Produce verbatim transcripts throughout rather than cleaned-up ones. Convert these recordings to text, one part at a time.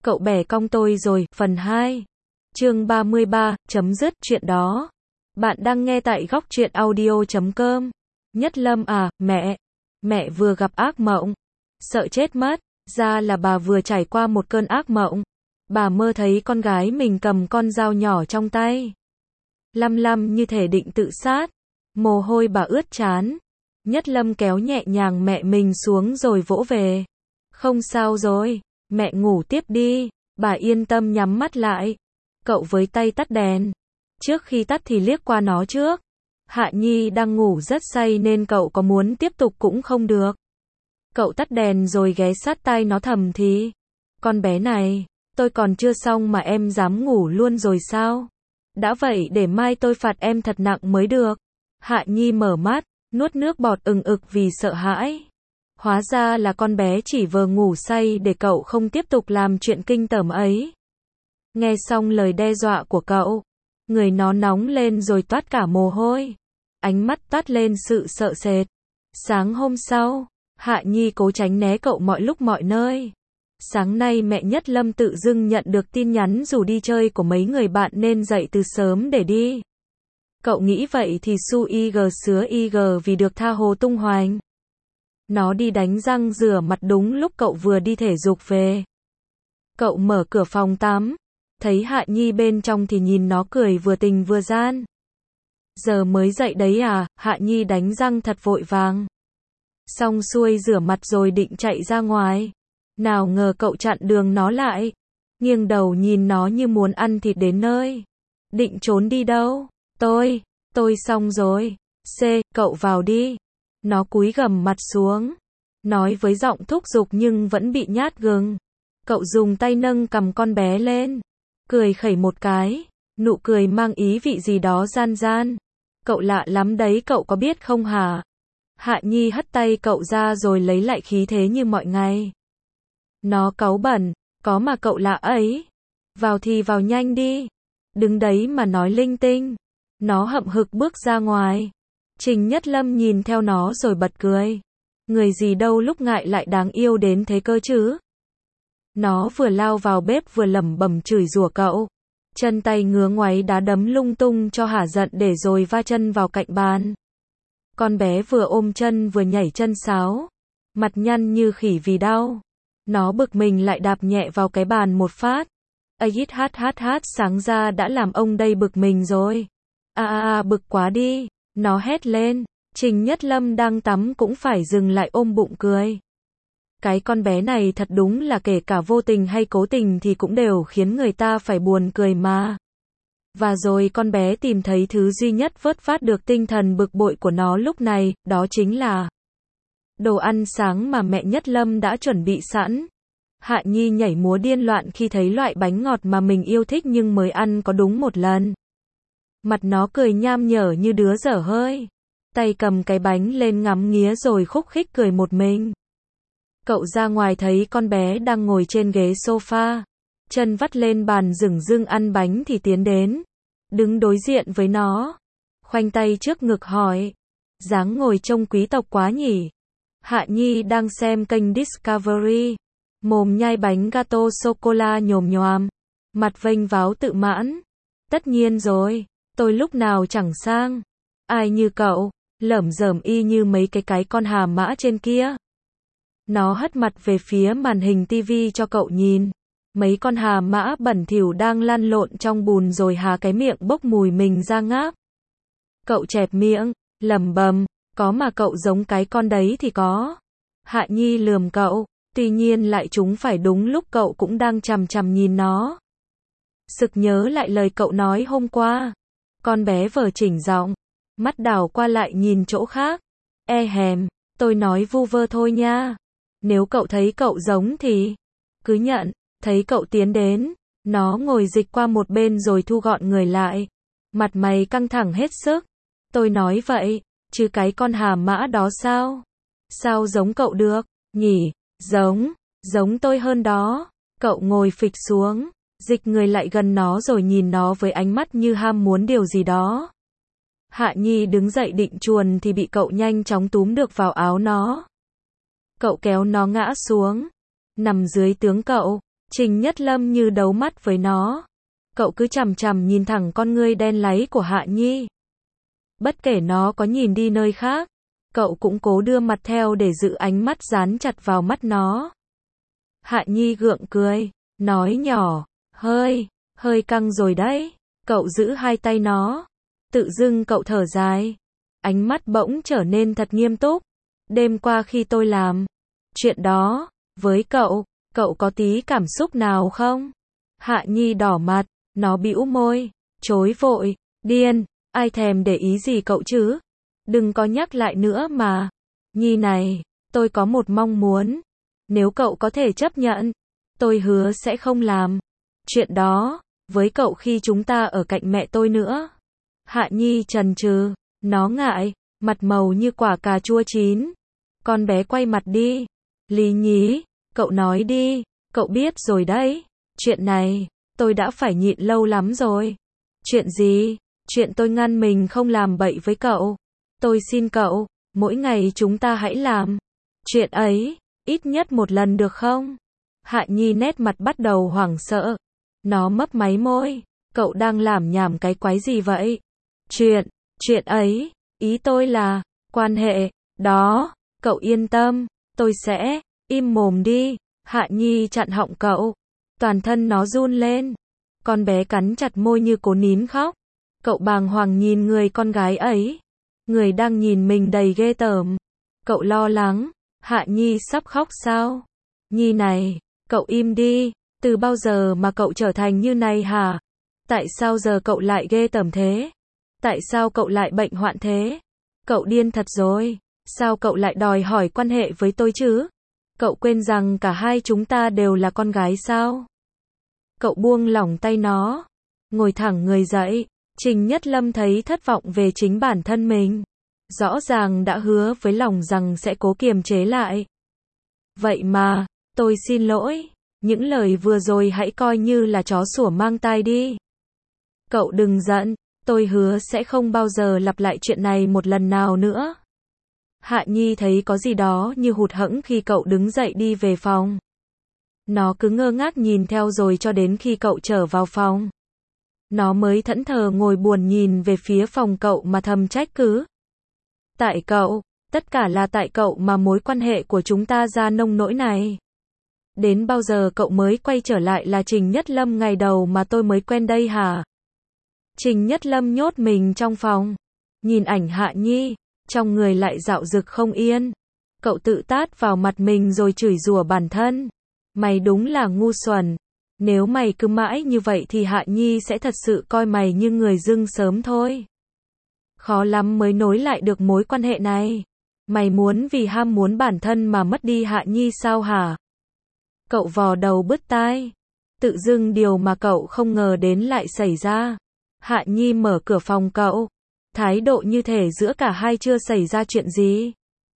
Cậu bẻ cong tôi rồi, phần hai. Chương ba mươi ba, chấm dứt chuyện đó. Bạn đang nghe tại góc truyện audio chấm com. Nhất Lâm à, mẹ. Mẹ vừa gặp ác mộng. Sợ chết mất. Ra là bà vừa trải qua một cơn ác mộng. Bà mơ thấy con gái mình cầm con dao nhỏ trong tay. Lăm lăm như thể định tự sát. Mồ hôi bà ướt trán. Nhất Lâm kéo nhẹ nhàng mẹ mình xuống rồi vỗ về. Không sao rồi, mẹ ngủ tiếp đi. Bà yên tâm nhắm mắt lại. Cậu với tay tắt đèn. Trước khi tắt thì liếc qua nó trước. Hạ Nhi đang ngủ rất say nên cậu có muốn tiếp tục cũng không được. Cậu tắt đèn rồi ghé sát tai nó thầm thì. Con bé này, tôi còn chưa xong mà em dám ngủ luôn rồi sao? Đã vậy để mai tôi phạt em thật nặng mới được. Hạ Nhi mở mắt, nuốt nước bọt ừng ực vì sợ hãi. Hóa ra là con bé chỉ vờ ngủ say để cậu không tiếp tục làm chuyện kinh tởm ấy. Nghe xong lời đe dọa của cậu, người nó nóng lên rồi toát cả mồ hôi. Ánh mắt toát lên sự sợ sệt. Sáng hôm sau, Hạ Nhi cố tránh né cậu mọi lúc mọi nơi. Sáng nay mẹ Nhất Lâm tự dưng nhận được tin nhắn rủ đi chơi của mấy người bạn nên dậy từ sớm để đi. Cậu nghĩ vậy thì su y gờ sứa y gờ vì được tha hồ tung hoành. Nó đi đánh răng rửa mặt đúng lúc cậu vừa đi thể dục về. Cậu mở cửa phòng tắm, thấy Hạ Nhi bên trong thì nhìn nó cười vừa tình vừa gian. Giờ mới dậy đấy à? Hạ Nhi đánh răng thật vội vàng. Xong xuôi rửa mặt rồi định chạy ra ngoài. Nào ngờ cậu chặn đường nó lại. Nghiêng đầu nhìn nó như muốn ăn thịt đến nơi. Định trốn đi đâu? Tôi, tôi xong rồi. C, cậu vào đi. Nó cúi gằm mặt xuống. Nói với giọng thúc giục nhưng vẫn bị nhát gừng. Cậu dùng tay nâng cầm con bé lên. Cười khẩy một cái. Nụ cười mang ý vị gì đó gian gian. Cậu lạ lắm đấy cậu có biết không hả? Hạ Nhi hất tay cậu ra rồi lấy lại khí thế như mọi ngày. Nó cáu bẩn. Có mà cậu lạ ấy. Vào thì vào nhanh đi. Đứng đấy mà nói linh tinh. Nó hậm hực bước ra ngoài. Trình Nhất Lâm nhìn theo nó rồi bật cười. Người gì đâu lúc ngại lại đáng yêu đến thế cơ chứ. Nó vừa lao vào bếp vừa lẩm bẩm chửi rủa cậu. Chân tay ngứa ngoáy đá đấm lung tung cho hả giận để rồi va chân vào cạnh bàn. Con bé vừa ôm chân vừa nhảy chân sáo. Mặt nhăn như khỉ vì đau. Nó bực mình lại đạp nhẹ vào cái bàn một phát. Ây hát hát hát sáng ra đã làm ông đây bực mình rồi. À à à bực quá đi. Nó hét lên. Trình Nhất Lâm đang tắm cũng phải dừng lại ôm bụng cười. Cái con bé này thật đúng là kể cả vô tình hay cố tình thì cũng đều khiến người ta phải buồn cười mà. Và rồi con bé tìm thấy thứ duy nhất vớt vát được tinh thần bực bội của nó lúc này, đó chính là đồ ăn sáng mà mẹ Nhất Lâm đã chuẩn bị sẵn. Hạ Nhi nhảy múa điên loạn khi thấy loại bánh ngọt mà mình yêu thích nhưng mới ăn có đúng một lần. Mặt nó cười nham nhở như đứa dở hơi. Tay cầm cái bánh lên ngắm nghía rồi khúc khích cười một mình. Cậu ra ngoài thấy con bé đang ngồi trên ghế sofa. Chân vắt lên bàn dửng dưng ăn bánh thì tiến đến. Đứng đối diện với nó. Khoanh tay trước ngực hỏi. Dáng ngồi trông quý tộc quá nhỉ. Hạ Nhi đang xem kênh Discovery. Mồm nhai bánh gato sô-cô-la nhồm nhòm. Mặt vênh váo tự mãn. Tất nhiên rồi. Tôi lúc nào chẳng sang. Ai như cậu. Lởm giởm y như mấy cái cái con hà mã trên kia. Nó hất mặt về phía màn hình tivi cho cậu nhìn. Mấy con hà mã bẩn thỉu đang lăn lộn trong bùn rồi há cái miệng bốc mùi mình ra ngáp. Cậu chẹp miệng, lẩm bẩm, có mà cậu giống cái con đấy thì có. Hạ Nhi lườm cậu, tuy nhiên lại chúng phải đúng lúc cậu cũng đang chằm chằm nhìn nó. Sực nhớ lại lời cậu nói hôm qua. Con bé vờ chỉnh giọng, mắt đảo qua lại nhìn chỗ khác. E hèm, tôi nói vu vơ thôi nha. Nếu cậu thấy cậu giống thì cứ nhận. Thấy cậu tiến đến, nó ngồi dịch qua một bên rồi thu gọn người lại. Mặt mày căng thẳng hết sức. Tôi nói vậy, chứ cái con hà mã đó sao? Sao giống cậu được, nhỉ? Giống, giống tôi hơn đó. Cậu ngồi phịch xuống, dịch người lại gần nó rồi nhìn nó với ánh mắt như ham muốn điều gì đó. Hạ Nhi đứng dậy định chuồn thì bị cậu nhanh chóng túm được vào áo nó. Cậu kéo nó ngã xuống, nằm dưới tướng cậu. Trình Nhất Lâm như đấu mắt với nó. Cậu cứ chằm chằm nhìn thẳng con ngươi đen láy của Hạ Nhi. Bất kể nó có nhìn đi nơi khác, cậu cũng cố đưa mặt theo để giữ ánh mắt dán chặt vào mắt nó. Hạ Nhi gượng cười, nói nhỏ, hơi, hơi căng rồi đấy. Cậu giữ hai tay nó. Tự dưng cậu thở dài. Ánh mắt bỗng trở nên thật nghiêm túc. Đêm qua khi tôi làm chuyện đó với cậu, cậu có tí cảm xúc nào không? Hạ Nhi đỏ mặt, nó bĩu môi, chối vội, điên, ai thèm để ý gì cậu chứ? Đừng có nhắc lại nữa mà. Nhi này, tôi có một mong muốn. Nếu cậu có thể chấp nhận, tôi hứa sẽ không làm chuyện đó với cậu khi chúng ta ở cạnh mẹ tôi nữa. Hạ Nhi chần chừ, nó ngại, mặt màu như quả cà chua chín. Con bé quay mặt đi. Lý nhí, cậu nói đi, cậu biết rồi đấy. Chuyện này, tôi đã phải nhịn lâu lắm rồi. Chuyện gì? Chuyện tôi ngăn mình không làm bậy với cậu. Tôi xin cậu, mỗi ngày chúng ta hãy làm chuyện ấy, ít nhất một lần được không? Hạ Nhi nét mặt bắt đầu hoảng sợ. Nó mấp máy môi, cậu đang làm nhảm cái quái gì vậy? Chuyện, chuyện ấy, ý tôi là, quan hệ, đó, cậu yên tâm, tôi sẽ, im mồm đi. Hạ Nhi chặn họng cậu, toàn thân nó run lên. Con bé cắn chặt môi như cố nín khóc. Cậu bàng hoàng nhìn người con gái ấy, người đang nhìn mình đầy ghê tởm. Cậu lo lắng, Hạ Nhi sắp khóc sao? Nhi này, cậu im đi, từ bao giờ mà cậu trở thành như này hả? Tại sao giờ cậu lại ghê tởm thế? Tại sao cậu lại bệnh hoạn thế? Cậu điên thật rồi, sao cậu lại đòi hỏi quan hệ với tôi chứ? Cậu quên rằng cả hai chúng ta đều là con gái sao? Cậu buông lỏng tay nó, ngồi thẳng người dậy. Trình Nhất Lâm thấy thất vọng về chính bản thân mình. Rõ ràng đã hứa với lòng rằng sẽ cố kiềm chế lại. Vậy mà, tôi xin lỗi, những lời vừa rồi hãy coi như là chó sủa mang tai đi. Cậu đừng giận, tôi hứa sẽ không bao giờ lặp lại chuyện này một lần nào nữa. Hạ Nhi thấy có gì đó như hụt hẫng khi cậu đứng dậy đi về phòng. Nó cứ ngơ ngác nhìn theo rồi cho đến khi cậu trở vào phòng. Nó mới thẫn thờ ngồi buồn nhìn về phía phòng cậu mà thầm trách cứ. Tại cậu, tất cả là tại cậu mà mối quan hệ của chúng ta ra nông nỗi này. Đến bao giờ cậu mới quay trở lại là Trình Nhất Lâm ngày đầu mà tôi mới quen đây hả? Trình Nhất Lâm nhốt mình trong phòng, nhìn ảnh Hạ Nhi, trong người lại dạo dực không yên. Cậu tự tát vào mặt mình rồi chửi rủa bản thân. Mày đúng là ngu xuẩn. Nếu mày cứ mãi như vậy thì Hạ Nhi sẽ thật sự coi mày như người dưng sớm thôi. Khó lắm mới nối lại được mối quan hệ này. Mày muốn vì ham muốn bản thân mà mất đi Hạ Nhi sao hả? Cậu vò đầu bứt tai. Tự dưng điều mà cậu không ngờ đến lại xảy ra. Hạ Nhi mở cửa phòng cậu. Thái độ như thể giữa cả hai chưa xảy ra chuyện gì.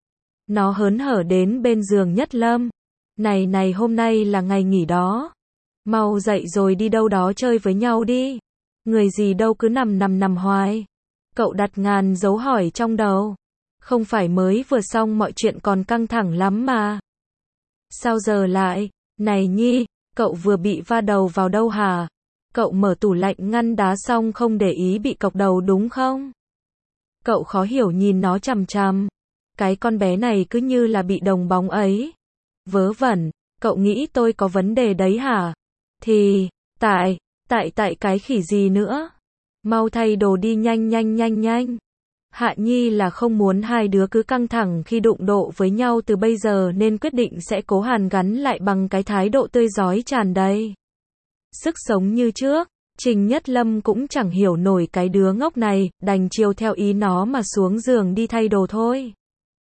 Nó hớn hở đến bên giường Nhất Lâm. Này này, hôm nay là ngày nghỉ đó. Mau dậy rồi đi đâu đó chơi với nhau đi. Người gì đâu cứ nằm nằm nằm hoài. Cậu đặt ngàn dấu hỏi trong đầu. Không phải mới vừa xong mọi chuyện còn căng thẳng lắm mà. Sao giờ lại? Này Nhi, cậu vừa bị va đầu vào đâu hả? Cậu mở tủ lạnh ngăn đá xong không để ý bị cọc đầu đúng không? Cậu khó hiểu nhìn nó chằm chằm. Cái con bé này cứ như là bị đồng bóng ấy. Vớ vẩn, cậu nghĩ tôi có vấn đề đấy hả? Thì, tại, tại tại cái khỉ gì nữa? Mau thay đồ đi nhanh nhanh nhanh nhanh. Hạ Nhi là không muốn hai đứa cứ căng thẳng khi đụng độ với nhau từ bây giờ nên quyết định sẽ cố hàn gắn lại bằng cái thái độ tươi rói tràn đầy sức sống như trước. Trình Nhất Lâm cũng chẳng hiểu nổi cái đứa ngốc này, đành chiều theo ý nó mà xuống giường đi thay đồ thôi.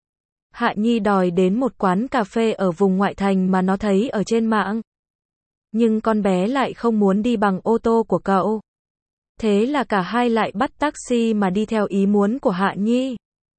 Hạ Nhi đòi đến một quán cà phê ở vùng ngoại thành mà nó thấy ở trên mạng. Nhưng con bé lại không muốn đi bằng ô tô của cậu. Thế là cả hai lại bắt taxi mà đi theo ý muốn của Hạ Nhi.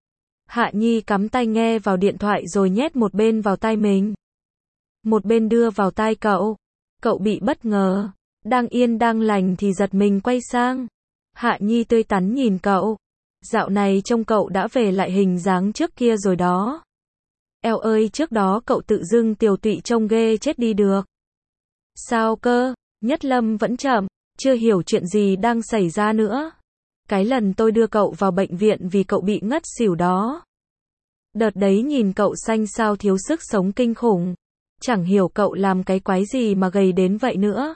Hạ Nhi cắm tai nghe vào điện thoại rồi nhét một bên vào tai mình. Một bên đưa vào tai cậu. Cậu bị bất ngờ. Đang yên đang lành thì giật mình quay sang. Hạ Nhi tươi tắn nhìn cậu. Dạo này trông cậu đã về lại hình dáng trước kia rồi đó. Eo ơi, trước đó cậu tự dưng tiều tụy trông ghê chết đi được. Sao cơ? Nhất Lâm vẫn chậm, chưa hiểu chuyện gì đang xảy ra nữa. Cái lần tôi đưa cậu vào bệnh viện vì cậu bị ngất xỉu đó. Đợt đấy nhìn cậu xanh xao thiếu sức sống kinh khủng. Chẳng hiểu cậu làm cái quái gì mà gầy đến vậy nữa.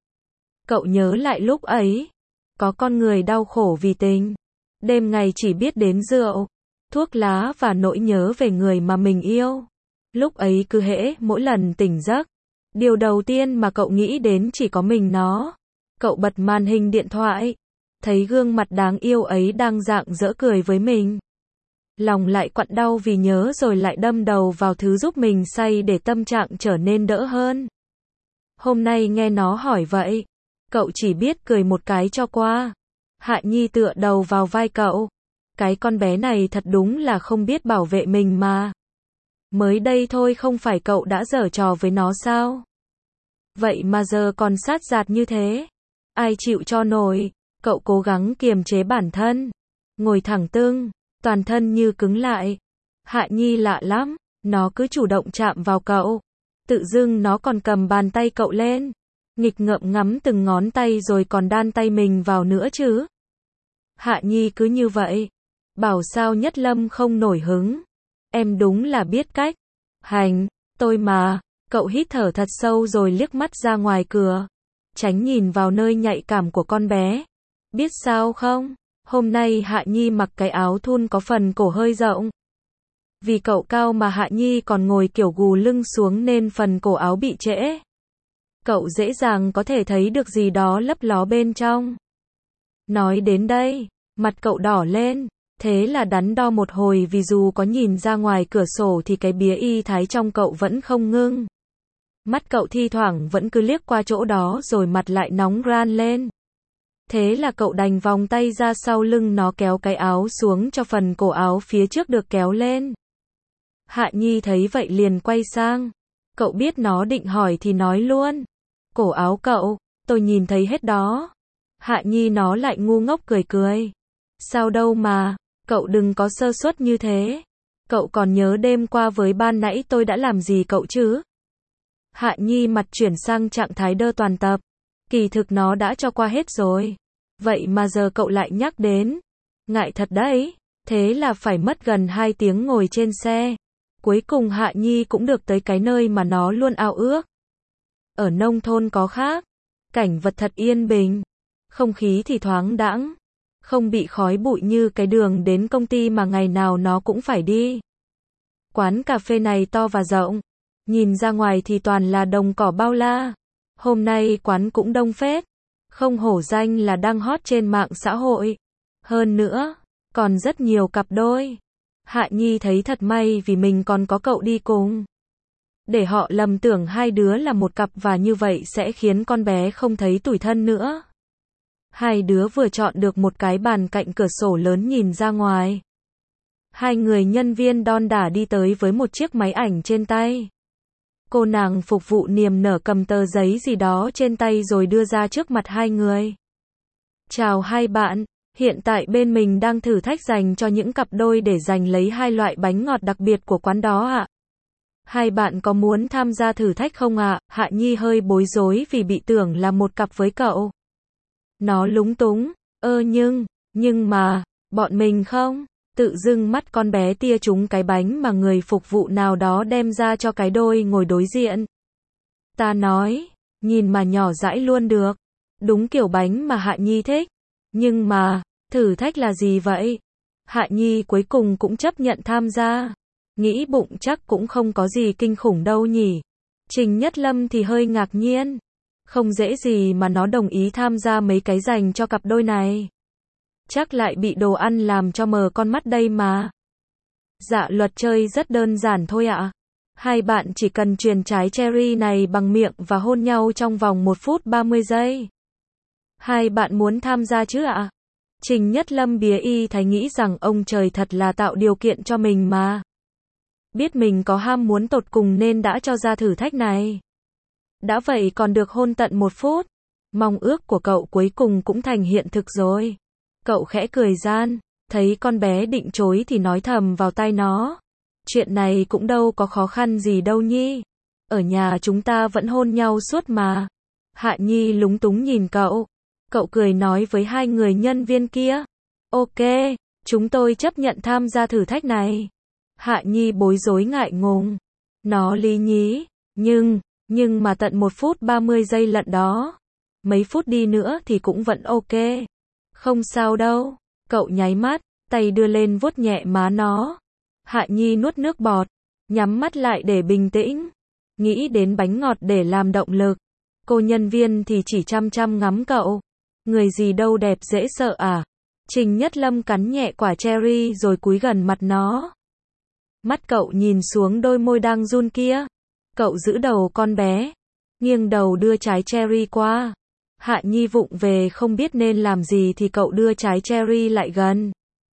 Cậu nhớ lại lúc ấy. Có con người đau khổ vì tình. Đêm ngày chỉ biết đến rượu, thuốc lá và nỗi nhớ về người mà mình yêu. Lúc ấy cứ hễ mỗi lần tỉnh giấc, điều đầu tiên mà cậu nghĩ đến chỉ có mình nó. Cậu bật màn hình điện thoại, thấy gương mặt đáng yêu ấy đang rạng rỡ cười với mình. Lòng lại quặn đau vì nhớ rồi lại đâm đầu vào thứ giúp mình say để tâm trạng trở nên đỡ hơn. Hôm nay nghe nó hỏi vậy, cậu chỉ biết cười một cái cho qua. Hạ Nhi tựa đầu vào vai cậu. Cái con bé này thật đúng là không biết bảo vệ mình mà. Mới đây thôi không phải cậu đã giở trò với nó sao? Vậy mà giờ còn sát giạt như thế. Ai chịu cho nổi? Cậu cố gắng kiềm chế bản thân. Ngồi thẳng tưng, toàn thân như cứng lại. Hạ Nhi lạ lắm, nó cứ chủ động chạm vào cậu. Tự dưng nó còn cầm bàn tay cậu lên. Nghịch ngợm ngắm từng ngón tay rồi còn đan tay mình vào nữa chứ. Hạ Nhi cứ như vậy. Bảo sao Nhất Lâm không nổi hứng. Em đúng là biết cách. Hành, tôi mà. Cậu hít thở thật sâu rồi liếc mắt ra ngoài cửa. Tránh nhìn vào nơi nhạy cảm của con bé. Biết sao không? Hôm nay Hạ Nhi mặc cái áo thun có phần cổ hơi rộng. Vì cậu cao mà Hạ Nhi còn ngồi kiểu gù lưng xuống nên phần cổ áo bị trễ. Cậu dễ dàng có thể thấy được gì đó lấp ló bên trong. Nói đến đây, mặt cậu đỏ lên. Thế là đắn đo một hồi vì dù có nhìn ra ngoài cửa sổ thì cái bía y thái trong cậu vẫn không ngưng. Mắt cậu thi thoảng vẫn cứ liếc qua chỗ đó rồi mặt lại nóng ran lên. Thế là cậu đành vòng tay ra sau lưng nó kéo cái áo xuống cho phần cổ áo phía trước được kéo lên. Hạ Nhi thấy vậy liền quay sang. Cậu biết nó định hỏi thì nói luôn. Cổ áo cậu, tôi nhìn thấy hết đó. Hạ Nhi nó lại ngu ngốc cười cười. Sao đâu mà, cậu đừng có sơ suất như thế. Cậu còn nhớ đêm qua với ban nãy tôi đã làm gì cậu chứ? Hạ Nhi mặt chuyển sang trạng thái đơ toàn tập. Kỳ thực nó đã cho qua hết rồi. Vậy mà giờ cậu lại nhắc đến. Ngại thật đấy. Thế là phải mất gần hai tiếng ngồi trên xe. Cuối cùng Hạ Nhi cũng được tới cái nơi mà nó luôn ao ước. Ở nông thôn có khác. Cảnh vật thật yên bình. Không khí thì thoáng đãng. Không bị khói bụi như cái đường đến công ty mà ngày nào nó cũng phải đi. Quán cà phê này to và rộng. Nhìn ra ngoài thì toàn là đồng cỏ bao la. Hôm nay quán cũng đông phết. Không hổ danh là đang hot trên mạng xã hội. Hơn nữa, còn rất nhiều cặp đôi. Hạ Nhi thấy thật may vì mình còn có cậu đi cùng. Để họ lầm tưởng hai đứa là một cặp và như vậy sẽ khiến con bé không thấy tủi thân nữa. Hai đứa vừa chọn được một cái bàn cạnh cửa sổ lớn nhìn ra ngoài. Hai người nhân viên đon đả đi tới với một chiếc máy ảnh trên tay. Cô nàng phục vụ niềm nở cầm tờ giấy gì đó trên tay rồi đưa ra trước mặt hai người. Chào hai bạn, hiện tại bên mình đang thử thách dành cho những cặp đôi để giành lấy hai loại bánh ngọt đặc biệt của quán đó ạ. Hai bạn có muốn tham gia thử thách không ạ? Hạ Nhi hơi bối rối vì bị tưởng là một cặp với cậu. Nó lúng túng, ơ nhưng, nhưng mà, bọn mình không? Tự dưng mắt con bé tia trúng cái bánh mà người phục vụ nào đó đem ra cho cái đôi ngồi đối diện. Ta nói, nhìn mà nhỏ dãi luôn được. Đúng kiểu bánh mà Hạ Nhi thích. Nhưng mà, thử thách là gì vậy? Hạ Nhi cuối cùng cũng chấp nhận tham gia. Nghĩ bụng chắc cũng không có gì kinh khủng đâu nhỉ. Trình Nhất Lâm thì hơi ngạc nhiên. Không dễ gì mà nó đồng ý tham gia mấy cái dành cho cặp đôi này. Chắc lại bị đồ ăn làm cho mờ con mắt đây mà. Dạ luật chơi rất đơn giản thôi ạ. Hai bạn chỉ cần truyền trái cherry này bằng miệng và hôn nhau trong vòng một phút ba mươi giây. Hai bạn muốn tham gia chứ ạ? Trình Nhất Lâm bía y thấy nghĩ rằng ông trời thật là tạo điều kiện cho mình mà. Biết mình có ham muốn tột cùng nên đã cho ra thử thách này. Đã vậy còn được hôn tận một phút. Mong ước của cậu cuối cùng cũng thành hiện thực rồi. Cậu khẽ cười gian, thấy con bé định chối thì nói thầm vào tai nó. Chuyện này cũng đâu có khó khăn gì đâu nhi. Ở nhà chúng ta vẫn hôn nhau suốt mà. Hạ Nhi lúng túng nhìn cậu. Cậu cười nói với hai người nhân viên kia. Ok, chúng tôi chấp nhận tham gia thử thách này. Hạ Nhi bối rối ngại ngùng. Nó lý nhí. Nhưng, nhưng mà tận một phút ba mươi giây lận đó. Mấy phút đi nữa thì cũng vẫn ok. Không sao đâu. Cậu nháy mắt, tay đưa lên vuốt nhẹ má nó. Hạ Nhi nuốt nước bọt, nhắm mắt lại để bình tĩnh. Nghĩ đến bánh ngọt để làm động lực. Cô nhân viên thì chỉ chăm chăm ngắm cậu. Người gì đâu đẹp dễ sợ à? Trình Nhất Lâm cắn nhẹ quả cherry rồi cúi gần mặt nó. Mắt cậu nhìn xuống đôi môi đang run kia. Cậu giữ đầu con bé, nghiêng đầu đưa trái cherry qua. Hạ Nhi vụng về không biết nên làm gì thì cậu đưa trái cherry lại gần.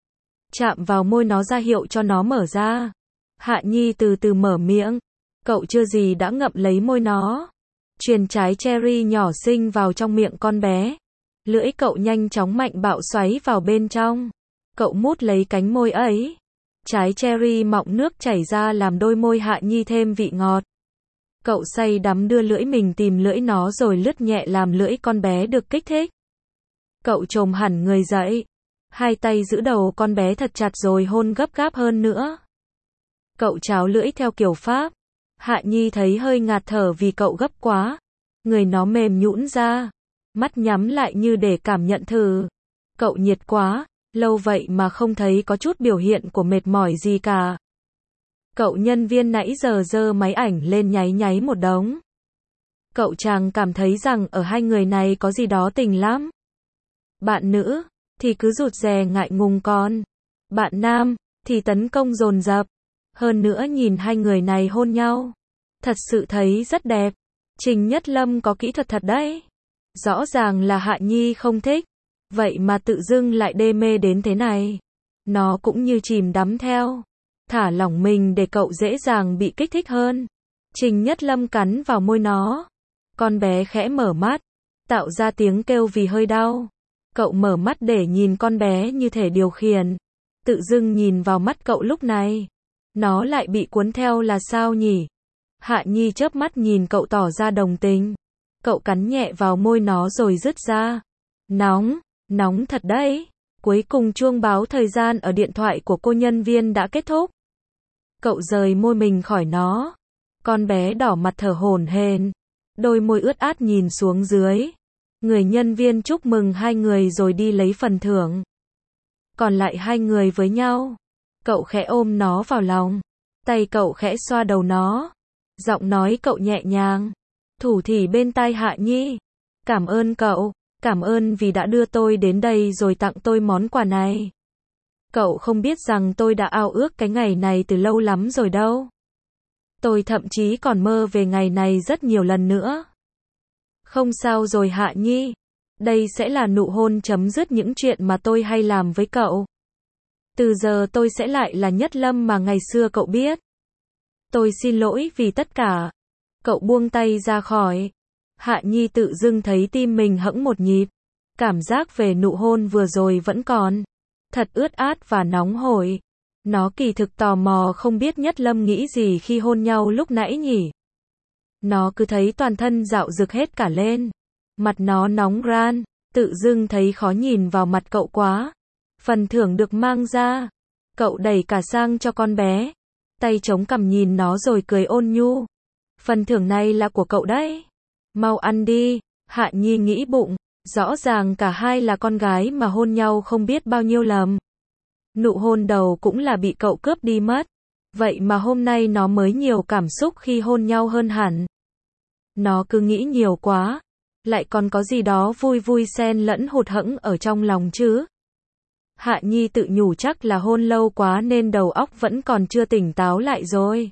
Chạm vào môi nó ra hiệu cho nó mở ra. Hạ Nhi từ từ mở miệng. Cậu chưa gì đã ngậm lấy môi nó. Truyền trái cherry nhỏ xinh vào trong miệng con bé. Lưỡi cậu nhanh chóng mạnh bạo xoáy vào bên trong. Cậu mút lấy cánh môi ấy. Trái cherry mọng nước chảy ra làm đôi môi Hạ Nhi thêm vị ngọt. Cậu say đắm đưa lưỡi mình tìm lưỡi nó rồi lướt nhẹ làm lưỡi con bé được kích thích. Cậu chồm hẳn người dậy. Hai tay giữ đầu con bé thật chặt rồi hôn gấp gáp hơn nữa. Cậu cháo lưỡi theo kiểu Pháp. Hạ Nhi thấy hơi ngạt thở vì cậu gấp quá. Người nó mềm nhũn ra. Mắt nhắm lại như để cảm nhận thử. Cậu nhiệt quá, lâu vậy mà không thấy có chút biểu hiện của mệt mỏi gì cả. Cậu nhân viên nãy giờ giơ máy ảnh lên nháy nháy một đống. Cậu chàng cảm thấy rằng ở hai người này có gì đó tình lắm. Bạn nữ thì cứ rụt rè ngại ngùng con. Bạn nam thì tấn công dồn dập. Hơn nữa nhìn hai người này hôn nhau. Thật sự thấy rất đẹp. Trình Nhất Lâm có kỹ thuật thật đấy. Rõ ràng là Hạ Nhi không thích. Vậy mà tự dưng lại đê mê đến thế này. Nó cũng như chìm đắm theo. Thả lỏng mình để cậu dễ dàng bị kích thích hơn. Trình Nhất Lâm cắn vào môi nó. Con bé khẽ mở mắt. Tạo ra tiếng kêu vì hơi đau. Cậu mở mắt để nhìn con bé như thể điều khiển. Tự dưng nhìn vào mắt cậu lúc này. Nó lại bị cuốn theo là sao nhỉ? Hạ Nhi chớp mắt nhìn cậu tỏ ra đồng tình. Cậu cắn nhẹ vào môi nó rồi dứt ra. Nóng, nóng thật đấy. Cuối cùng chuông báo thời gian ở điện thoại của cô nhân viên đã kết thúc. Cậu rời môi mình khỏi nó. Con bé đỏ mặt thở hổn hển. Đôi môi ướt át nhìn xuống dưới. Người nhân viên chúc mừng hai người rồi đi lấy phần thưởng. Còn lại hai người với nhau. Cậu khẽ ôm nó vào lòng. Tay cậu khẽ xoa đầu nó. Giọng nói cậu nhẹ nhàng. Thủ thỉ bên tai Hạ Nhi. Cảm ơn cậu. Cảm ơn vì đã đưa tôi đến đây rồi tặng tôi món quà này. Cậu không biết rằng tôi đã ao ước cái ngày này từ lâu lắm rồi đâu. Tôi thậm chí còn mơ về ngày này rất nhiều lần nữa. Không sao rồi Hạ Nhi. Đây sẽ là nụ hôn chấm dứt những chuyện mà tôi hay làm với cậu. Từ giờ tôi sẽ lại là Nhất Lâm mà ngày xưa cậu biết. Tôi xin lỗi vì tất cả. Cậu buông tay ra khỏi. Hạ Nhi tự dưng thấy tim mình hẫng một nhịp. Cảm giác về nụ hôn vừa rồi vẫn còn. Thật ướt át và nóng hổi. Nó kỳ thực tò mò không biết Nhất Lâm nghĩ gì khi hôn nhau lúc nãy nhỉ. Nó cứ thấy toàn thân dạo rực hết cả lên. Mặt nó nóng ran. Tự dưng thấy khó nhìn vào mặt cậu quá. Phần thưởng được mang ra. Cậu đẩy cả sang cho con bé. Tay chống cằm nhìn nó rồi cười ôn nhu. Phần thưởng này là của cậu đấy. Mau ăn đi. Hạ Nhi nghĩ bụng. Rõ ràng cả hai là con gái mà hôn nhau không biết bao nhiêu lần. Nụ hôn đầu cũng là bị cậu cướp đi mất. Vậy mà hôm nay nó mới nhiều cảm xúc khi hôn nhau hơn hẳn. Nó cứ nghĩ nhiều quá. Lại còn có gì đó vui vui xen lẫn hụt hẫng ở trong lòng chứ. Hạ Nhi tự nhủ chắc là hôn lâu quá nên đầu óc vẫn còn chưa tỉnh táo lại rồi.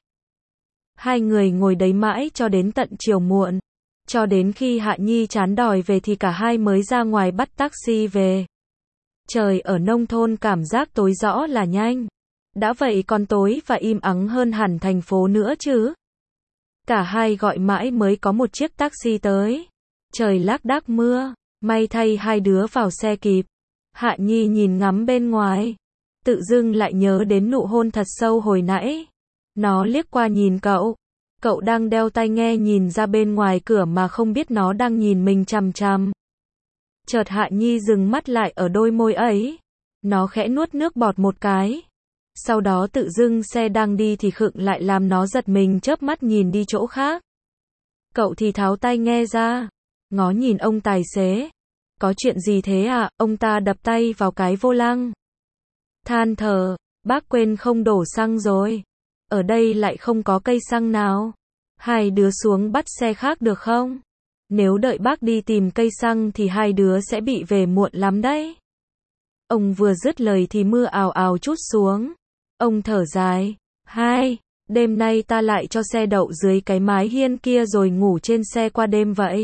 Hai người ngồi đấy mãi cho đến tận chiều muộn. Cho đến khi Hạ Nhi chán đòi về thì cả hai mới ra ngoài bắt taxi về. Trời ở nông thôn cảm giác tối rõ là nhanh. Đã vậy còn tối và im ắng hơn hẳn thành phố nữa chứ. Cả hai gọi mãi mới có một chiếc taxi tới. Trời lác đác mưa. May thay hai đứa vào xe kịp. Hạ Nhi nhìn ngắm bên ngoài. Tự dưng lại nhớ đến nụ hôn thật sâu hồi nãy. Nó liếc qua nhìn cậu. Cậu đang đeo tai nghe nhìn ra bên ngoài cửa mà không biết nó đang nhìn mình chằm chằm. Chợt Hạ Nhi dừng mắt lại ở đôi môi ấy. Nó khẽ nuốt nước bọt một cái. Sau đó tự dưng xe đang đi thì khựng lại làm nó giật mình chớp mắt nhìn đi chỗ khác. Cậu thì tháo tai nghe ra. Ngó nhìn ông tài xế. Có chuyện gì thế à? Ông ta đập tay vào cái vô lăng. Than thở, bác quên không đổ xăng rồi. Ở đây lại không có cây xăng nào. Hai đứa xuống bắt xe khác được không? Nếu đợi bác đi tìm cây xăng thì hai đứa sẽ bị về muộn lắm đấy. Ông vừa dứt lời thì mưa ào ào trút xuống. Ông thở dài. Hai, đêm nay ta lại cho xe đậu dưới cái mái hiên kia rồi ngủ trên xe qua đêm vậy.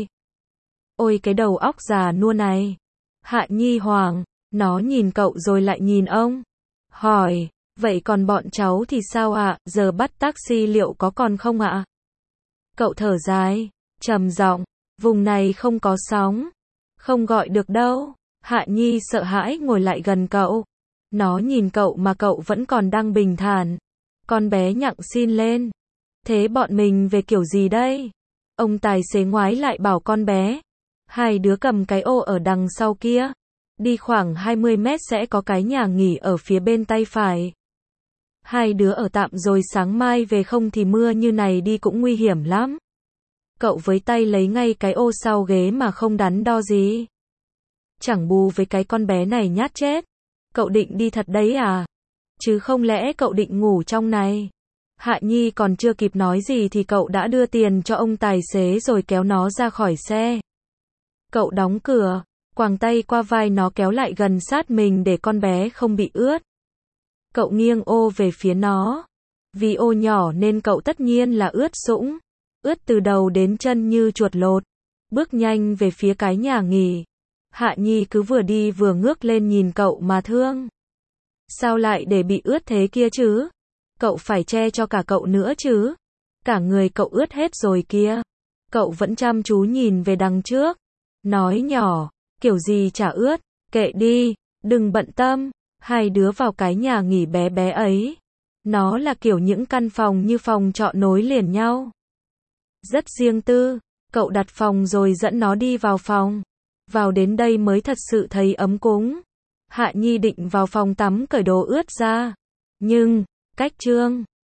Ôi cái đầu óc già nua này. Hạ Nhi hoảng, nó nhìn cậu rồi lại nhìn ông. Hỏi, vậy còn bọn cháu thì sao ạ, giờ bắt taxi liệu có còn không ạ? Cậu thở dài, trầm giọng, vùng này không có sóng. Không gọi được đâu. Hạ Nhi sợ hãi ngồi lại gần cậu. Nó nhìn cậu mà cậu vẫn còn đang bình thản. Con bé nhặng xin lên. Thế bọn mình về kiểu gì đây? Ông tài xế ngoái lại bảo con bé. Hai đứa cầm cái ô ở đằng sau kia. Đi khoảng hai mươi mét sẽ có cái nhà nghỉ ở phía bên tay phải. Hai đứa ở tạm rồi sáng mai về, không thì mưa như này đi cũng nguy hiểm lắm. Cậu với tay lấy ngay cái ô sau ghế mà không đắn đo gì. Chẳng bù với cái con bé này nhát chết. Cậu định đi thật đấy à? Chứ không lẽ cậu định ngủ trong này? Hạ Nhi còn chưa kịp nói gì thì cậu đã đưa tiền cho ông tài xế rồi kéo nó ra khỏi xe. Cậu đóng cửa, quàng tay qua vai nó kéo lại gần sát mình để con bé không bị ướt. Cậu nghiêng ô về phía nó. Vì ô nhỏ nên cậu tất nhiên là ướt sũng. Ướt từ đầu đến chân như chuột lột. Bước nhanh về phía cái nhà nghỉ. Hạ Nhi cứ vừa đi vừa ngước lên nhìn cậu mà thương. Sao lại để bị ướt thế kia chứ? Cậu phải che cho cả cậu nữa chứ. Cả người cậu ướt hết rồi kia. Cậu vẫn chăm chú nhìn về đằng trước. Nói nhỏ, kiểu gì chả ướt, kệ đi, đừng bận tâm. Hai đứa vào cái nhà nghỉ bé bé ấy. Nó là kiểu những căn phòng như phòng trọ nối liền nhau. Rất riêng tư. Cậu đặt phòng rồi dẫn nó đi vào phòng. Vào đến đây mới thật sự thấy ấm cúng. Hạ Nhi định vào phòng tắm cởi đồ ướt ra. Nhưng, cách trương.